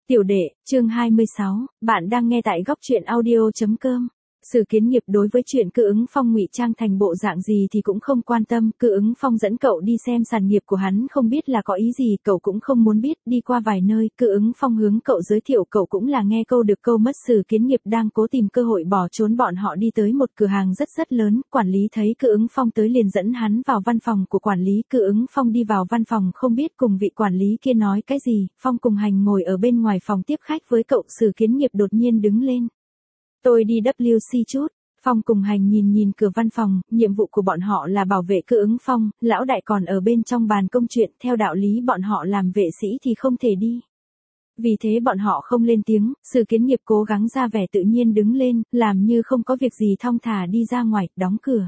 Tiểu đệ, chương 26, bạn đang nghe tại góc truyện audio.com. Sử Kiến Nghiệp đối với chuyện Cự Ứng Phong ngụy trang thành bộ dạng gì thì cũng không quan tâm, Cự Ứng Phong dẫn cậu đi xem sản nghiệp của hắn không biết là có ý gì, cậu cũng không muốn biết, đi qua vài nơi, Cự Ứng Phong hướng cậu giới thiệu cậu cũng là nghe câu được câu mất. Sử Kiến Nghiệp đang cố tìm cơ hội bỏ trốn, bọn họ đi tới một cửa hàng rất lớn, quản lý thấy Cự Ứng Phong tới liền dẫn hắn vào văn phòng của quản lý. Cự Ứng Phong đi vào văn phòng không biết cùng vị quản lý kia nói cái gì, Phong cùng Hành ngồi ở bên ngoài phòng tiếp khách với cậu. Sử Kiến Nghiệp đột nhiên đứng lên. Tôi đi WC chút. Phong cùng Hành nhìn cửa văn phòng, nhiệm vụ của bọn họ là bảo vệ Cự Ứng Phong, lão đại còn ở bên trong bàn công chuyện, theo đạo lý bọn họ làm vệ sĩ thì không thể đi. Vì thế bọn họ không lên tiếng, Sử Kiến Nghiệp cố gắng ra vẻ tự nhiên đứng lên, làm như không có việc gì thong thả đi ra ngoài, đóng cửa.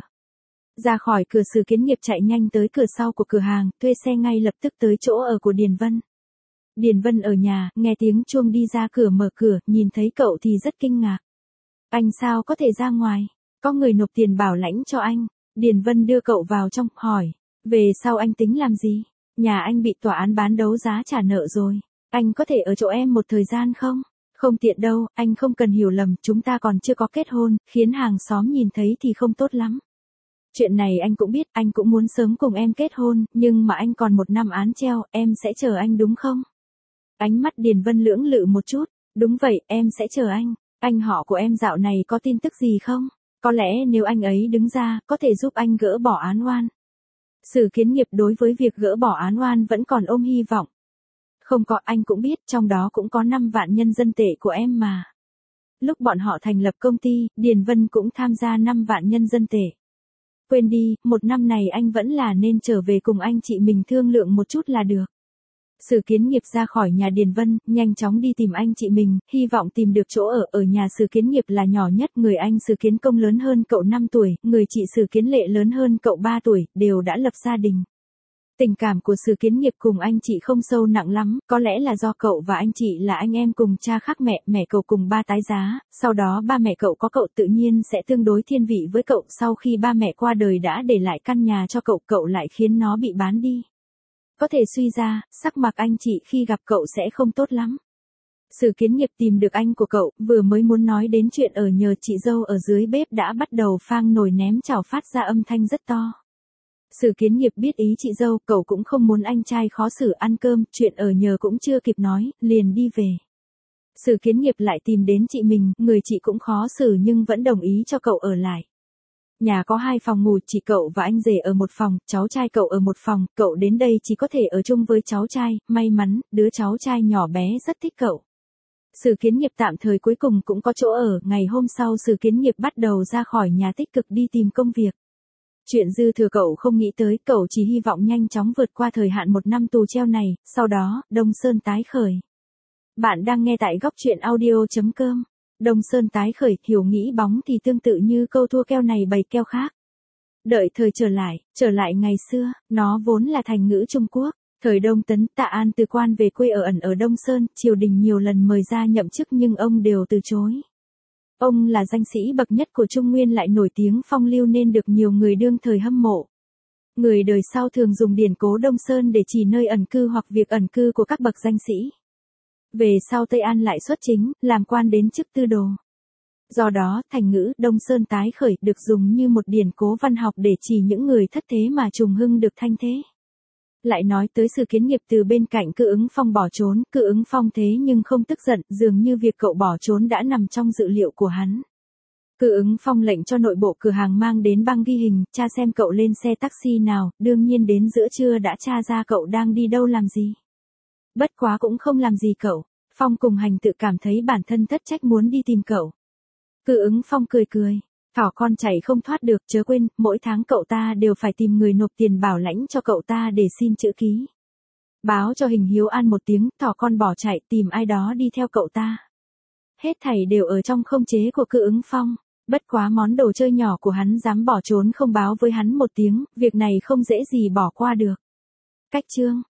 Ra khỏi cửa, Sử Kiến Nghiệp chạy nhanh tới cửa sau của cửa hàng, thuê xe ngay lập tức tới chỗ ở của Điền Vân. Điền Vân ở nhà, nghe tiếng chuông đi ra cửa, mở cửa, nhìn thấy cậu thì rất kinh ngạc. Anh sao có thể ra ngoài? Có người nộp tiền bảo lãnh cho anh. Điền Vân đưa cậu vào trong, hỏi. Về sau anh tính làm gì? Nhà anh bị tòa án bán đấu giá trả nợ rồi. Anh có thể ở chỗ em một thời gian không? Không tiện đâu, anh không cần hiểu lầm, chúng ta còn chưa có kết hôn, khiến hàng xóm nhìn thấy thì không tốt lắm. Chuyện này anh cũng biết, anh cũng muốn sớm cùng em kết hôn, nhưng mà anh còn 1 năm án treo, em sẽ chờ anh đúng không? Ánh mắt Điền Vân lưỡng lự một chút. Đúng vậy, em sẽ chờ anh. Anh họ của em dạo này có tin tức gì không? Có lẽ nếu anh ấy đứng ra, có thể giúp anh gỡ bỏ án oan. Sử Kiến Nghiệp đối với việc gỡ bỏ án oan vẫn còn ôm hy vọng. Không có, anh cũng biết, trong đó cũng có 5 vạn nhân dân tệ của em mà. Lúc bọn họ thành lập công ty, Điền Vân cũng tham gia 5 vạn nhân dân tệ. Quên đi, 1 năm này anh vẫn là nên trở về cùng anh chị mình thương lượng một chút là được. Sử Kiến Nghiệp ra khỏi nhà Điền Vân, nhanh chóng đi tìm anh chị mình, hy vọng tìm được chỗ ở nhà Sử Kiến Nghiệp là nhỏ nhất, người anh Sử Kiến Công lớn hơn cậu 5 tuổi, người chị Sử Kiến Lệ lớn hơn cậu 3 tuổi, đều đã lập gia đình. Tình cảm của Sử Kiến Nghiệp cùng anh chị không sâu nặng lắm, có lẽ là do cậu và anh chị là anh em cùng cha khác mẹ, mẹ cậu cùng ba tái giá, sau đó ba mẹ cậu có cậu tự nhiên sẽ tương đối thiên vị với cậu, sau khi ba mẹ qua đời đã để lại căn nhà cho cậu, cậu lại khiến nó bị bán đi. Có thể suy ra, sắc mặt anh chị khi gặp cậu sẽ không tốt lắm. Sử Kiến Nghiệp tìm được anh của cậu, vừa mới muốn nói đến chuyện ở nhờ, chị dâu ở dưới bếp đã bắt đầu phang nồi ném chảo phát ra âm thanh rất to. Sử Kiến Nghiệp biết ý chị dâu, cậu cũng không muốn anh trai khó xử ăn cơm, chuyện ở nhờ cũng chưa kịp nói, liền đi về. Sử Kiến Nghiệp lại tìm đến chị mình, người chị cũng khó xử nhưng vẫn đồng ý cho cậu ở lại. Nhà có 2 phòng ngủ, chị cậu và anh rể ở một phòng, cháu trai cậu ở một phòng, cậu đến đây chỉ có thể ở chung với cháu trai, may mắn, đứa cháu trai nhỏ bé rất thích cậu. Sử Kiến Nghiệp tạm thời cuối cùng cũng có chỗ ở, ngày hôm sau Sử Kiến Nghiệp bắt đầu ra khỏi nhà tích cực đi tìm công việc. Chuyện dư thừa cậu không nghĩ tới, cậu chỉ hy vọng nhanh chóng vượt qua thời hạn 1 năm tù treo này, sau đó, Đông Sơn tái khởi. Bạn đang nghe tại góc truyện audio.com. Đông Sơn tái khởi, hiểu nghĩ bóng thì tương tự như câu thua keo này bày keo khác. Đợi thời trở lại ngày xưa, nó vốn là thành ngữ Trung Quốc. Thời Đông Tấn, Tạ An từ quan về quê ở ẩn ở Đông Sơn, triều đình nhiều lần mời ra nhậm chức nhưng ông đều từ chối. Ông là danh sĩ bậc nhất của Trung Nguyên, lại nổi tiếng phong lưu nên được nhiều người đương thời hâm mộ. Người đời sau thường dùng điển cố Đông Sơn để chỉ nơi ẩn cư hoặc việc ẩn cư của các bậc danh sĩ. Về sau Tây An lại xuất chính, làm quan đến chức tư đồ. Do đó, thành ngữ Đông Sơn tái khởi được dùng như một điển cố văn học để chỉ những người thất thế mà trùng hưng được thanh thế. Lại nói tới Sử Kiến Nghiệp từ bên cạnh Cự Ứng Phong bỏ trốn, Cự Ứng Phong thế nhưng không tức giận, dường như việc cậu bỏ trốn đã nằm trong dự liệu của hắn. Cự Ứng Phong lệnh cho nội bộ cửa hàng mang đến băng ghi hình, tra xem cậu lên xe taxi nào, đương nhiên đến giữa trưa đã tra ra cậu đang đi đâu làm gì. Bất quá cũng không làm gì cậu, Phong cùng Hành tự cảm thấy bản thân thất trách muốn đi tìm cậu. Cự Ứng Phong cười. Thỏ con chạy không thoát được, chớ quên, mỗi tháng cậu ta đều phải tìm người nộp tiền bảo lãnh cho cậu ta để xin chữ ký. Báo cho Hình Hiếu An một tiếng, thỏ con bỏ chạy tìm ai đó đi theo cậu ta. Hết thảy đều ở trong khống chế của Cự Ứng Phong. Bất quá món đồ chơi nhỏ của hắn dám bỏ trốn không báo với hắn một tiếng, việc này không dễ gì bỏ qua được. Cách chương